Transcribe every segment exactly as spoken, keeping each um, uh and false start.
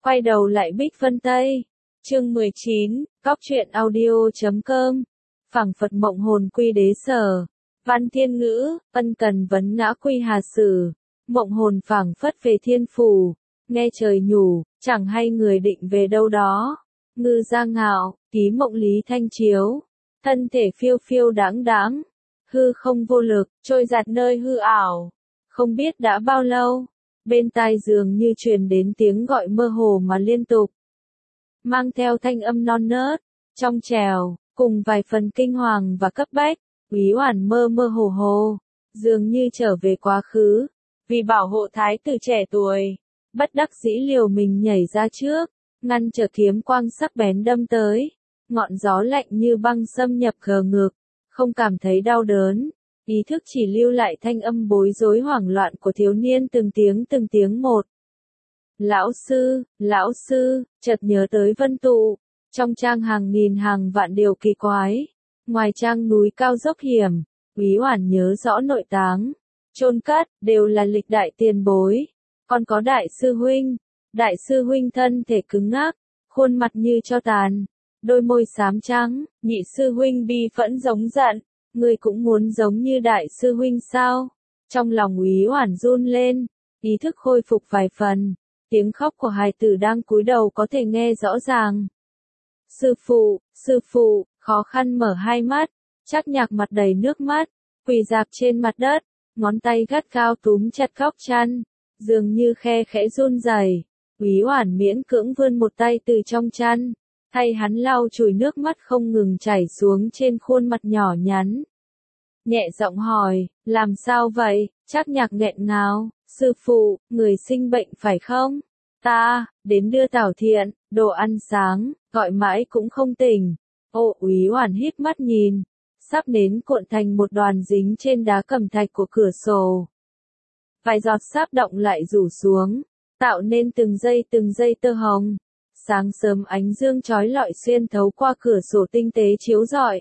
Quay đầu lại Bích Vân Tây. Chương mười chín, Cóc truyện audio chấm com. Phẳng Phật mộng hồn quy đế sở. Văn thiên ngữ, ân cần vấn ngã quy hà sử. Mộng hồn phảng phất về thiên phủ. Nghe trời nhủ, chẳng hay người định về đâu đó. Ngư ra ngạo, ký mộng lý thanh chiếu. Thân thể phiêu phiêu đáng đáng. Hư không vô lực, trôi giạt nơi hư ảo. Không biết đã bao lâu. Bên tai dường như truyền đến tiếng gọi mơ hồ mà liên tục. Mang theo thanh âm non nớt, trong trèo, cùng vài phần kinh hoàng và cấp bách, Úy Oản mơ mơ hồ hồ, dường như trở về quá khứ, vì bảo hộ thái tử trẻ tuổi, bất đắc dĩ liều mình nhảy ra trước, ngăn trở kiếm quang sắc bén đâm tới, ngọn gió lạnh như băng xâm nhập gờ ngực, không cảm thấy đau đớn, ý thức chỉ lưu lại thanh âm bối rối hoảng loạn của thiếu niên từng tiếng từng tiếng một. Lão sư, lão sư, chợt nhớ tới Vân Tụ, trong trang hàng nghìn hàng vạn điều kỳ quái, ngoài trang núi cao dốc hiểm, Úy Oản nhớ rõ nội táng, chôn cất, đều là lịch đại tiền bối, còn có đại sư huynh, đại sư huynh thân thể cứng ngắc, khuôn mặt như tro tàn, đôi môi xám trắng, nhị sư huynh bi phẫn giống giận, ngươi cũng muốn giống như đại sư huynh sao? Trong lòng Úy Oản run lên, ý thức khôi phục vài phần. Tiếng khóc của hài tử đang cúi đầu có thể nghe rõ ràng. Sư phụ, sư phụ, khó khăn mở hai mắt, Trác Nhạc mặt đầy nước mắt, quỳ rạp trên mặt đất, ngón tay gắt gao túm chặt góc chăn, dường như khe khẽ run rẩy. Úy Oản miễn cưỡng vươn một tay từ trong chăn, thay hắn lau chùi nước mắt không ngừng chảy xuống trên khuôn mặt nhỏ nhắn. Nhẹ giọng hỏi, làm sao vậy? Trác Nhạc nghẹn ngào, sư phụ, người sinh bệnh phải không? Ta, đến đưa Tảo Thiện, đồ ăn sáng, gọi mãi cũng không tỉnh. Ô, Úy Oản híp mắt nhìn, sắp nến cuộn thành một đoàn dính trên đá cẩm thạch của cửa sổ. Vài giọt sáp động lại rủ xuống, tạo nên từng giây từng giây tơ hồng. Sáng sớm ánh dương chói lọi xuyên thấu qua cửa sổ tinh tế chiếu rọi.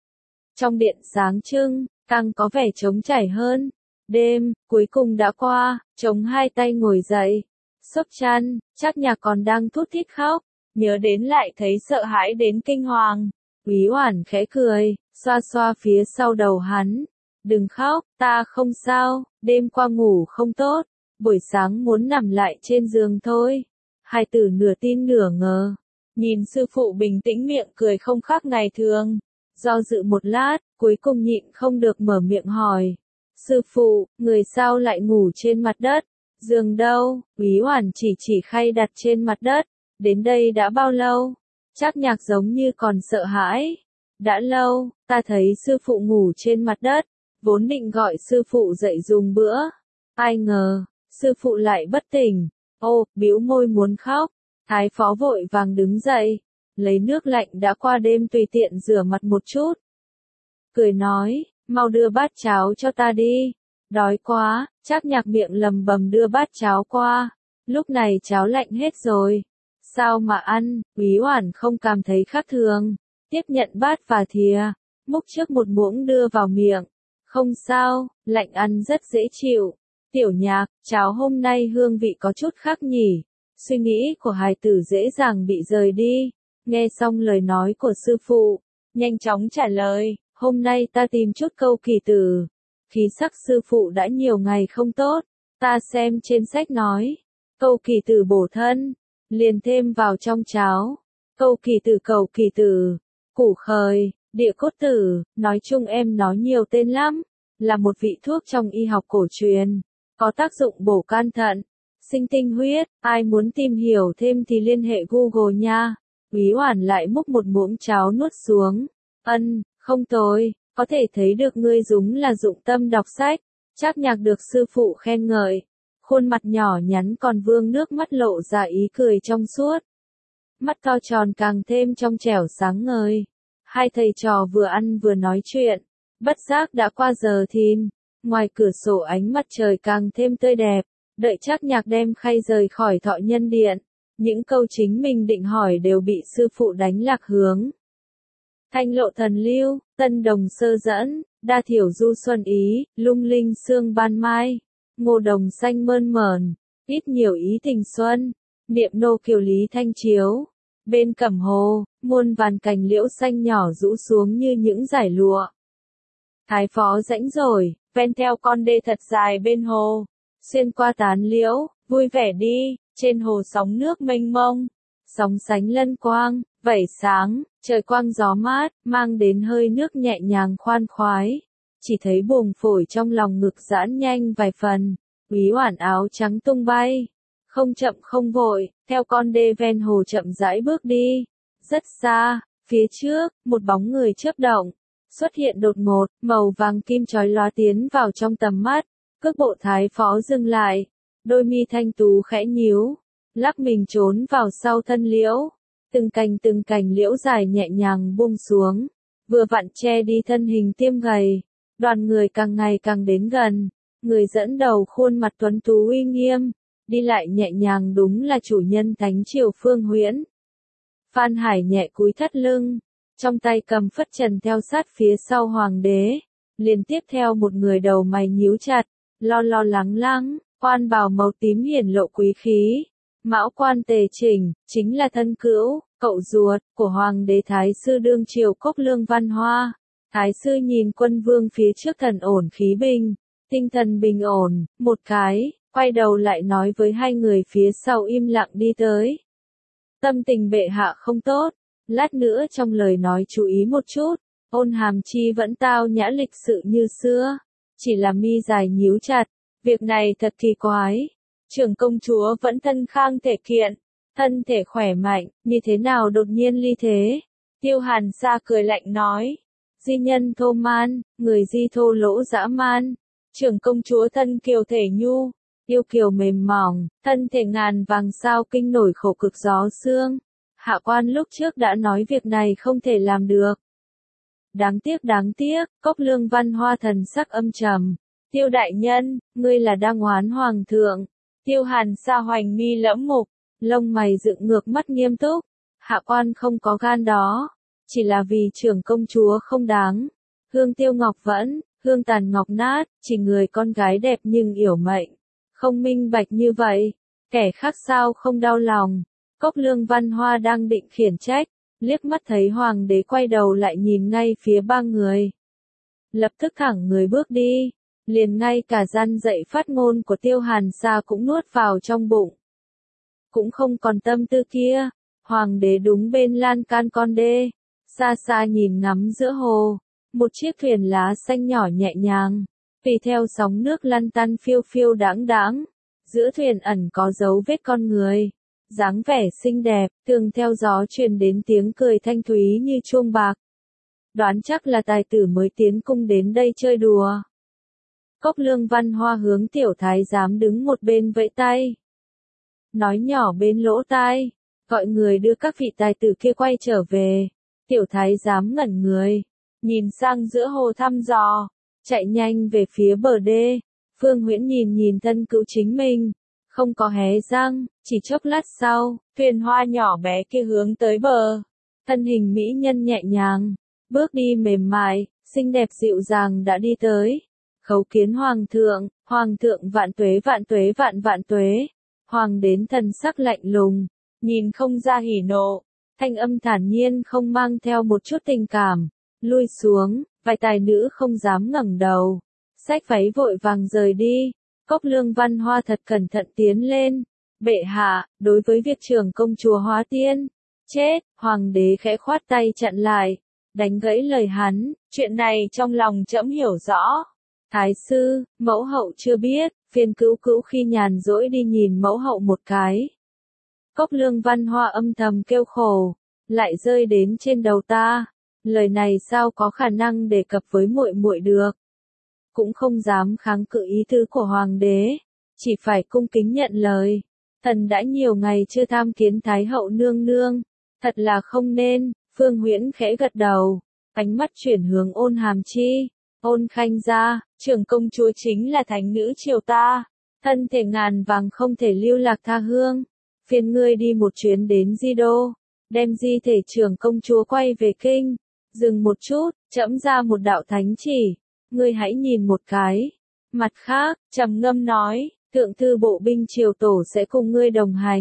Trong điện sáng trưng, càng có vẻ trống trải hơn. Đêm, cuối cùng đã qua, chống hai tay ngồi dậy. Xốc chăn, Trác Nhạc còn đang thút thít khóc, nhớ đến lại thấy sợ hãi đến kinh hoàng. Úy Oản khẽ cười, xoa xoa phía sau đầu hắn. Đừng khóc, ta không sao, đêm qua ngủ không tốt, buổi sáng muốn nằm lại trên giường thôi. Hai tử nửa tin nửa ngờ, nhìn sư phụ bình tĩnh miệng cười không khác ngày thường. Do dự một lát, cuối cùng nhịn không được mở miệng hỏi. Sư phụ, người sao lại ngủ trên mặt đất? Giường đâu? Úy Oản chỉ chỉ khay đặt trên mặt đất. Đến đây đã bao lâu? Trác Nhạc giống như còn sợ hãi. Đã lâu, ta thấy sư phụ ngủ trên mặt đất. Vốn định gọi sư phụ dậy dùng bữa. Ai ngờ, sư phụ lại bất tỉnh. Ô, bĩu môi muốn khóc. Thái phó vội vàng đứng dậy. Lấy nước lạnh đã qua đêm tùy tiện rửa mặt một chút. Cười nói, mau đưa bát cháo cho ta đi. Đói quá, Trác Nhạc miệng lầm bầm đưa bát cháo qua. Lúc này cháo lạnh hết rồi. Sao mà ăn? Úy Oản không cảm thấy khác thường. Tiếp nhận bát và thìa, múc trước một muỗng đưa vào miệng. Không sao, lạnh ăn rất dễ chịu. Tiểu Nhạc, cháo hôm nay hương vị có chút khác nhỉ. Suy nghĩ của hài tử dễ dàng bị rời đi. Nghe xong lời nói của sư phụ, nhanh chóng trả lời, hôm nay ta tìm chút câu kỳ tử. Khí sắc sư phụ đã nhiều ngày không tốt, ta xem trên sách nói, câu kỳ tử bổ thân, liền thêm vào trong cháo. Câu kỳ tử cầu kỳ tử, củ khời, địa cốt tử, nói chung em nói nhiều tên lắm, là một vị thuốc trong y học cổ truyền, có tác dụng bổ can thận, sinh tinh huyết, ai muốn tìm hiểu thêm thì liên hệ Google nha. Úy Oản lại múc một muỗng cháo nuốt xuống. Ân, không tồi, có thể thấy được ngươi đúng là dụng tâm đọc sách. Trác Nhạc được sư phụ khen ngợi. Khuôn mặt nhỏ nhắn còn vương nước mắt lộ ra ý cười trong suốt. Mắt to tròn càng thêm trong trẻo sáng ngời. Hai thầy trò vừa ăn vừa nói chuyện. Bất giác đã qua giờ thìn. Ngoài cửa sổ ánh mặt trời càng thêm tươi đẹp. Đợi Trác Nhạc đem khay rời khỏi Thọ Nhân Điện. Những câu chính mình định hỏi đều bị sư phụ đánh lạc hướng. Thanh lộ thần lưu, tân đồng sơ dẫn, đa thiểu du xuân ý, lung linh sương ban mai. Ngô đồng xanh mơn mởn, ít nhiều ý tình xuân. Niệm nô kiều Lý Thanh Chiếu. Bên Cẩm Hồ, muôn vàn cành liễu xanh nhỏ rũ xuống như những dải lụa. Thái phó rãnh rồi, ven theo con đê thật dài bên hồ. Xuyên qua tán liễu, vui vẻ đi, trên hồ sóng nước mênh mông. Sóng sánh lân quang, vẩy sáng, trời quang gió mát, mang đến hơi nước nhẹ nhàng khoan khoái. Chỉ thấy buồng phổi trong lòng ngực giãn nhanh vài phần, úy oản áo trắng tung bay. Không chậm không vội, theo con đê ven hồ chậm rãi bước đi. Rất xa, phía trước, một bóng người chớp động, xuất hiện đột ngột, màu vàng kim chói lóa tiến vào trong tầm mắt. Cước bộ thái phó dừng lại, đôi mi thanh tú khẽ nhíu, lắc mình trốn vào sau thân liễu. Từng cành từng cành liễu dài nhẹ nhàng buông xuống, vừa vặn che đi thân hình tiêm gầy. Đoàn người càng ngày càng đến gần, người dẫn đầu khuôn mặt tuấn tú uy nghiêm, đi lại nhẹ nhàng đúng là chủ nhân Thánh Triều Phương Huyễn. Phan Hải nhẹ cúi thắt lưng, trong tay cầm phất trần theo sát phía sau hoàng đế, liền tiếp theo một người đầu mày nhíu chặt, lo lo lắng lắng, quan bào màu tím hiển lộ quý khí. Mão quan tề chỉnh, chính là thân cữu, cậu ruột, của hoàng đế Thái sư đương triều Cốc Lương Văn Hoa. Thái sư nhìn quân vương phía trước thần ổn khí bình, tinh thần bình ổn, một cái, quay đầu lại nói với hai người phía sau im lặng đi tới. Tâm tình bệ hạ không tốt, lát nữa trong lời nói chú ý một chút, Ôn Hàm Chi vẫn tao nhã lịch sự như xưa, chỉ là mi dài nhíu chặt, việc này thật kỳ quái. Trưởng công chúa vẫn thân khang thể kiện, thân thể khỏe mạnh, như thế nào đột nhiên ly thế? Tiêu Hàn Sa cười lạnh nói, di nhân thô man, người di thô lỗ dã man. Trưởng công chúa thân kiều thể nhu, yêu kiều mềm mỏng, thân thể ngàn vàng sao kinh nổi khổ cực gió sương. Hạ quan lúc trước đã nói việc này không thể làm được. Đáng tiếc đáng tiếc, Cốc Lương Văn Hoa thần sắc âm trầm. Tiêu đại nhân, ngươi là đang oán hoàng thượng. Tiêu Hàn Sa hoành mi lẫm mục, lông mày dựng ngược mắt nghiêm túc. Hạ quan không có gan đó, chỉ là vì trưởng công chúa không đáng. Hương tiêu ngọc vẫn, hương tàn ngọc nát, chỉ người con gái đẹp nhưng yểu mệnh. Không minh bạch như vậy, kẻ khác sao không đau lòng. Cốc Lương Văn Hoa đang định khiển trách, liếc mắt thấy hoàng đế quay đầu lại nhìn ngay phía ba người. Lập tức thẳng người bước đi, liền ngay cả gian dạy phát ngôn của Tiêu Hàn Sa cũng nuốt vào trong bụng. Cũng không còn tâm tư kia, hoàng đế đúng bên lan can con đê, xa xa nhìn ngắm giữa hồ, một chiếc thuyền lá xanh nhỏ nhẹ nhàng, tùy theo sóng nước lăn tăn phiêu phiêu đáng đáng, giữa thuyền ẩn có dấu vết con người, dáng vẻ xinh đẹp, thường theo gió truyền đến tiếng cười thanh thúy như chuông bạc. Đoán chắc là tài tử mới tiến cung đến đây chơi đùa. Cốc Lương Văn Hoa hướng tiểu thái giám đứng một bên vẫy tay, nói nhỏ bên lỗ tai, gọi người đưa các vị tài tử kia quay trở về. Tiểu thái giám ngẩn người, nhìn sang giữa hồ thăm dò, chạy nhanh về phía bờ đê. Phương Huyễn nhìn nhìn thân cữu chính mình, không có hé răng, chỉ chốc lát sau, thuyền hoa nhỏ bé kia hướng tới bờ. Thân hình mỹ nhân nhẹ nhàng, bước đi mềm mại, xinh đẹp dịu dàng đã đi tới. Khấu kiến hoàng thượng, hoàng thượng vạn tuế vạn tuế vạn vạn tuế. Hoàng đến thần sắc lạnh lùng, nhìn không ra hỉ nộ, thanh âm thản nhiên không mang theo một chút tình cảm. Lui xuống, vài tài nữ không dám ngẩng đầu, xách váy vội vàng rời đi. Cốc Lương Văn Hoa thật cẩn thận tiến lên. Bệ hạ, đối với việc trưởng công chúa hóa tiên, chết, hoàng đế khẽ khoát tay chặn lại, đánh gãy lời hắn, chuyện này trong lòng trẫm hiểu rõ. Thái sư, mẫu hậu chưa biết, phiền cữu cữu khi nhàn rỗi đi nhìn mẫu hậu một cái. Cốc Lương Văn Hoa âm thầm kêu khổ, lại rơi đến trên đầu ta, lời này sao có khả năng đề cập với muội muội được. Cũng không dám kháng cự ý tứ của hoàng đế, chỉ phải cung kính nhận lời. Thần đã nhiều ngày chưa tham kiến Thái hậu nương nương, thật là không nên. Phương Huyễn khẽ gật đầu, ánh mắt chuyển hướng Ôn Hàm Chi. Ôn Khanh gia, trưởng công chúa chính là thánh nữ triều ta, thân thể ngàn vàng không thể lưu lạc tha hương. Phiền ngươi đi một chuyến đến Di Đô, đem di thể trưởng công chúa quay về kinh. Dừng một chút, trẫm ra một đạo thánh chỉ, ngươi hãy nhìn một cái. Mặt khác, trầm ngâm nói, thượng thư bộ binh triều tổ sẽ cùng ngươi đồng hành,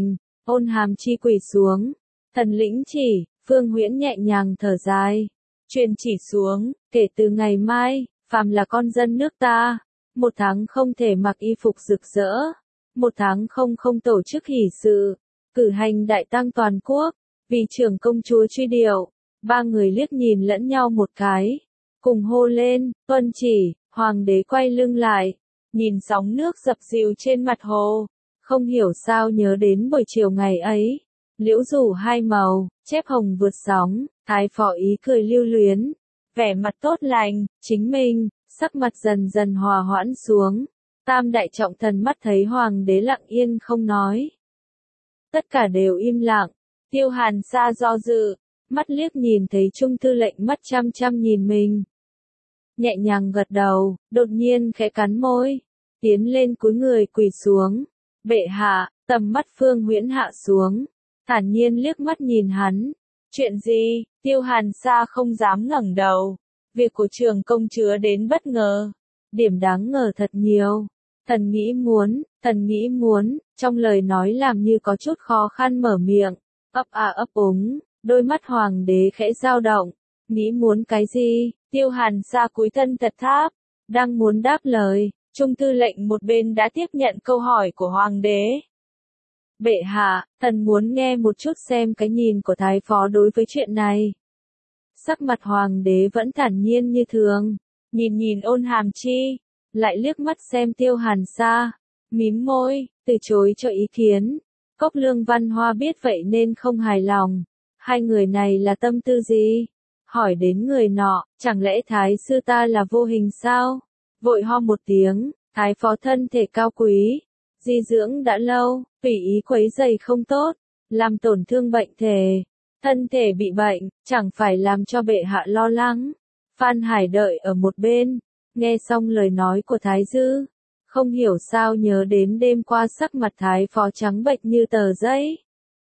Ôn Hàm Chi quỳ xuống. Thần lĩnh chỉ, Phương Huyễn nhẹ nhàng thở dài. Truyền chỉ xuống, kể từ ngày mai, phàm là con dân nước ta, một tháng không thể mặc y phục rực rỡ, một tháng không không tổ chức hỷ sự, cử hành đại tang toàn quốc, vì trưởng công chúa truy điệu. Ba người liếc nhìn lẫn nhau một cái, cùng hô lên, tuân chỉ. Hoàng đế quay lưng lại, nhìn sóng nước dập dìu trên mặt hồ, không hiểu sao nhớ đến buổi chiều ngày ấy. Liễu rủ hai màu, chép hồng vượt sóng, thái phó ý cười lưu luyến, vẻ mặt tốt lành, chính mình, sắc mặt dần dần hòa hoãn xuống. Tam đại trọng thần mắt thấy hoàng đế lặng yên không nói. Tất cả đều im lặng, Tiêu Hàn Sa do dự, mắt liếc nhìn thấy Trung thư lệnh mắt chăm chăm nhìn mình. Nhẹ nhàng gật đầu, đột nhiên khẽ cắn môi, tiến lên cúi người quỳ xuống. Bệ hạ, tầm mắt Phương Huyễn hạ xuống, thản nhiên liếc mắt nhìn hắn. Chuyện gì? Tiêu Hàn Sa không dám ngẩng đầu. Việc của trường công chúa đến bất ngờ. Điểm đáng ngờ thật nhiều. Thần nghĩ muốn, thần nghĩ muốn, trong lời nói làm như có chút khó khăn mở miệng. Ấp à ấp úng, đôi mắt hoàng đế khẽ dao động. Nghĩ muốn cái gì? Tiêu Hàn Sa cúi thân thật tháp, đang muốn đáp lời, Trung thư lệnh một bên đã tiếp nhận câu hỏi của hoàng đế. Bệ hạ, thần muốn nghe một chút xem cái nhìn của thái phó đối với chuyện này. Sắc mặt hoàng đế vẫn thản nhiên như thường, nhìn nhìn Ôn Hàm Chi, lại liếc mắt xem Tiêu Hàn Sa, mím môi, từ chối cho ý kiến. Cốc Lương Văn Hoa biết vậy nên không hài lòng. Hai người này là tâm tư gì? Hỏi đến người nọ, chẳng lẽ thái sư ta là vô hình sao? Vội ho một tiếng, thái phó thân thể cao quý, di dưỡng đã lâu, tùy ý quấy rầy không tốt, làm tổn thương bệnh thể. Thân thể bị bệnh, chẳng phải làm cho bệ hạ lo lắng. Phan Hải đợi ở một bên, nghe xong lời nói của thái dư, không hiểu sao nhớ đến đêm qua sắc mặt thái phó trắng bệch như tờ giấy.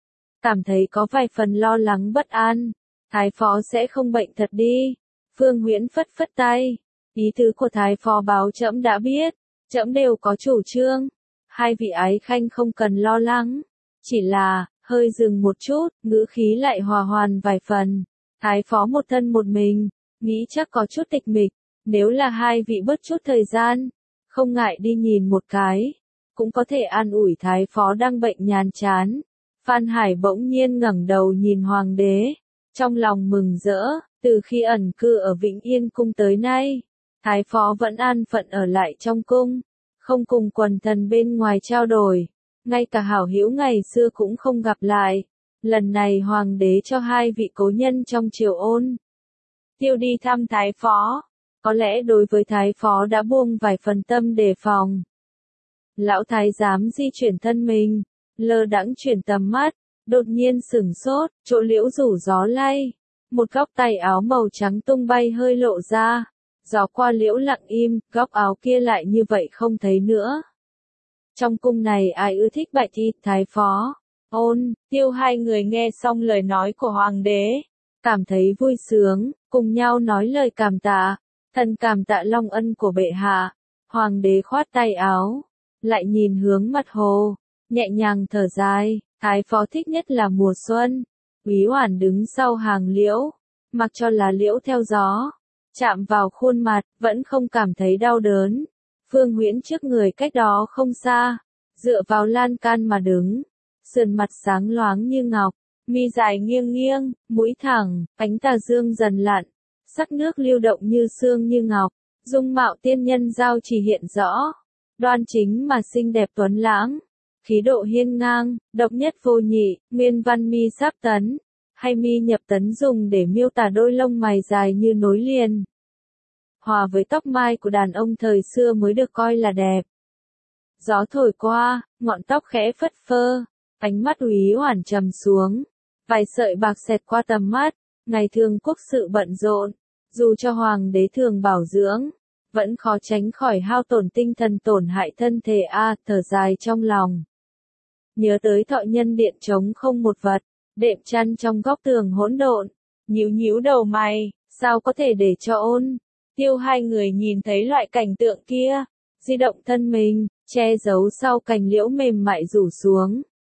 Cảm thấy có vài phần lo lắng bất an. Thái phó sẽ không bệnh thật đi. Phương Huyễn phất phất tay. Ý tứ của thái phó báo trẫm đã biết. Trẫm đều có chủ trương. Hai vị ái khanh không cần lo lắng. Chỉ là, hơi dừng một chút, ngữ khí lại hòa hoàn vài phần. Thái phó một thân một mình, nghĩ chắc có chút tịch mịch. Nếu là hai vị bớt chút thời gian, không ngại đi nhìn một cái. Cũng có thể an ủi thái phó đang bệnh nhàn chán. Phan Hải bỗng nhiên ngẩng đầu nhìn hoàng đế. Trong lòng mừng rỡ, từ khi ẩn cư ở Vĩnh Yên cung tới nay, thái phó vẫn an phận ở lại trong cung, không cùng quần thần bên ngoài trao đổi, ngay cả hảo hữu ngày xưa cũng không gặp lại. Lần này hoàng đế cho hai vị cố nhân trong triều Ôn Tiêu đi thăm thái phó, có lẽ đối với thái phó đã buông vài phần tâm đề phòng. Lão thái giám di chuyển thân mình, lơ đãng chuyển tầm mắt. Đột nhiên sửng sốt, chỗ liễu rủ gió lay, một góc tay áo màu trắng tung bay hơi lộ ra, gió qua liễu lặng im, góc áo kia lại như vậy không thấy nữa. Trong cung này ai ưa thích bạch y, thái phó, Ôn Tiêu hai người nghe xong lời nói của hoàng đế, cảm thấy vui sướng, cùng nhau nói lời cảm tạ, thần cảm tạ long ân của bệ hạ. Hoàng đế khoát tay áo, lại nhìn hướng mặt hồ, nhẹ nhàng thở dài. Thái phó thích nhất là mùa xuân. Úy Oản đứng sau hàng liễu, mặc cho lá liễu theo gió, chạm vào khuôn mặt, vẫn không cảm thấy đau đớn. Phương Huyễn trước người cách đó không xa, dựa vào lan can mà đứng, sườn mặt sáng loáng như ngọc, mi dài nghiêng nghiêng, mũi thẳng, ánh tà dương dần lặn, sắc nước lưu động như sương như ngọc, dung mạo tiên nhân giao chỉ hiện rõ, đoan chính mà xinh đẹp tuấn lãng. Khí độ hiên ngang, độc nhất vô nhị, nguyên văn mi sáp tấn, hay mi nhập tấn dùng để miêu tả đôi lông mày dài như nối liền. Hòa với tóc mai của đàn ông thời xưa mới được coi là đẹp. Gió thổi qua, ngọn tóc khẽ phất phơ, ánh mắt Úy Oản trầm xuống, vài sợi bạc xẹt qua tầm mắt. Ngày thường quốc sự bận rộn, dù cho hoàng đế thường bảo dưỡng, vẫn khó tránh khỏi hao tổn tinh thần tổn hại thân thể a, thở dài trong lòng. Nhớ tới thọ nhân điện trống không một vật, đệm chăn trong góc tường hỗn độn, nhíu nhíu đầu mày, sao có thể để cho Ôn Tiêu hai người nhìn thấy loại cảnh tượng kia, di động thân mình, che giấu sau cành liễu mềm mại rủ xuống,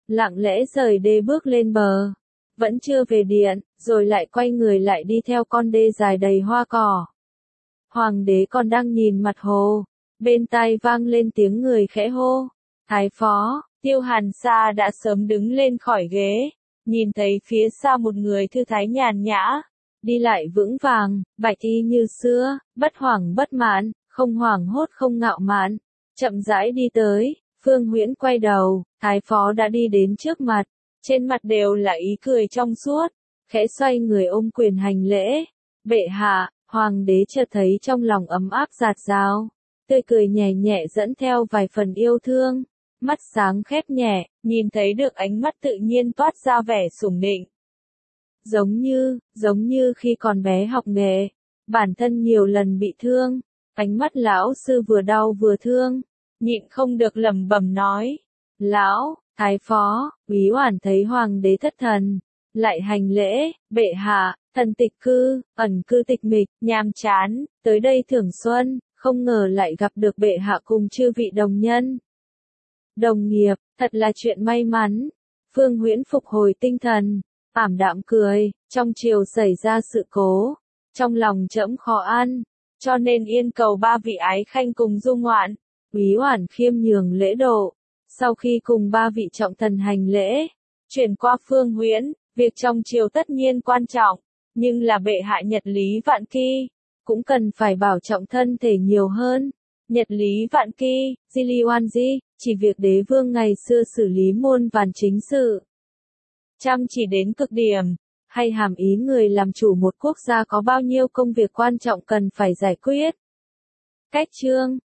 lặng lẽ rời đê bước lên bờ. Vẫn chưa về điện, rồi lại quay người lại đi theo con đê dài đầy hoa cỏ. Hoàng đế còn đang nhìn mặt hồ, bên tai vang lên tiếng người khẽ hô. Thái phó, Tiêu Hàn Sa đã sớm đứng lên khỏi ghế, nhìn thấy phía xa một người thư thái nhàn nhã, đi lại vững vàng, bạch y như xưa, bất hoảng bất mãn, không hoảng hốt không ngạo mạn, chậm rãi đi tới. Phương Huyễn quay đầu, Thái phó đã đi đến trước mặt, trên mặt đều là ý cười trong suốt, khẽ xoay người ôm quyền hành lễ. Bệ hạ, hoàng đế chợt thấy trong lòng ấm áp dạt dào, tươi cười nhẹ nhẹ dẫn theo vài phần yêu thương, mắt sáng khép nhẹ, nhìn thấy được ánh mắt tự nhiên toát ra vẻ sủng nịnh. Giống như, giống như khi còn bé học nghệ, bản thân nhiều lần bị thương, ánh mắt lão sư vừa đau vừa thương, nhịn không được lẩm bẩm nói. Lão, thái phó, Úy Oản thấy hoàng đế thất thần, lại hành lễ. Bệ hạ, thần tịch cư, ẩn cư tịch mịch, nhàm chán, tới đây thưởng xuân, không ngờ lại gặp được bệ hạ cùng chư vị đồng nhân. Đồng nghiệp, thật là chuyện may mắn. Phương Huyễn phục hồi tinh thần, ảm đạm cười, trong triều xảy ra sự cố, trong lòng trẫm khó ăn, cho nên yên cầu ba vị ái khanh cùng du ngoạn. Úy Oản khiêm nhường lễ độ, sau khi cùng ba vị trọng thần hành lễ, chuyển qua Phương Huyễn, việc trong triều tất nhiên quan trọng, nhưng là bệ hạ nhật lý vạn kỳ, cũng cần phải bảo trọng thân thể nhiều hơn. Nhật lý vạn kỳ, di li oan di, chỉ việc đế vương ngày xưa xử lý muôn vàn chính sự, chăm chỉ đến cực điểm, hay hàm ý người làm chủ một quốc gia có bao nhiêu công việc quan trọng cần phải giải quyết. Cách chương